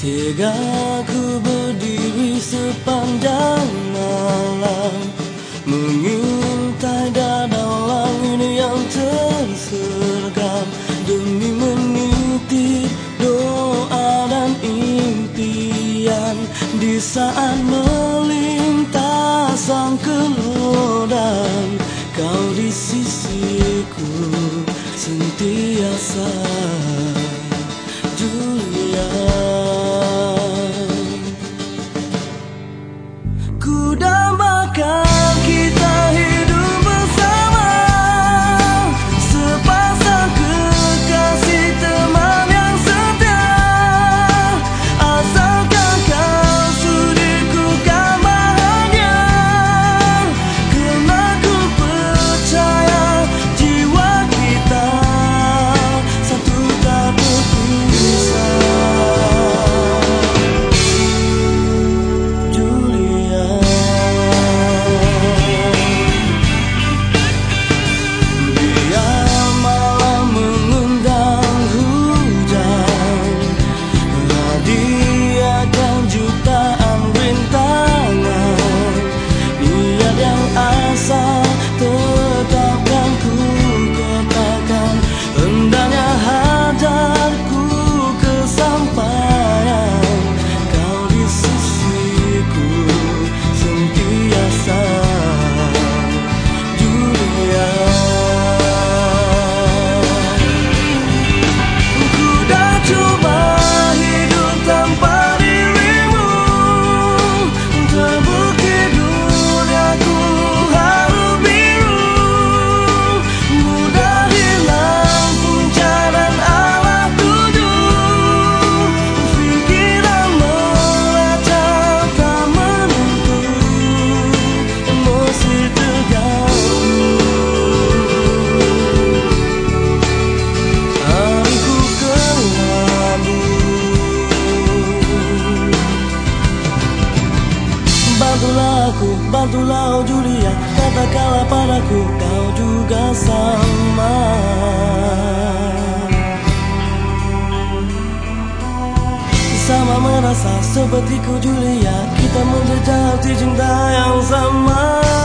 Tega ku berdiri sepanjang malam, mengintai dada langit yang tersergam, demi meniti doa dan impian. Di saat melintas sang kelodan, kau di sisiku sentiasa, Julia. Ku dambakan kita hidup bersama, sepasang kekasih teman yang setia. Asalkan kau sudi ku kan bahagia, karena ku percaya jiwa kita satu tak berpisah. Bantulah, oh Julia, katakanlah padaku kau juga sama. Sama merasa sepertiku Julia, kita menjejaki cinta yang sama.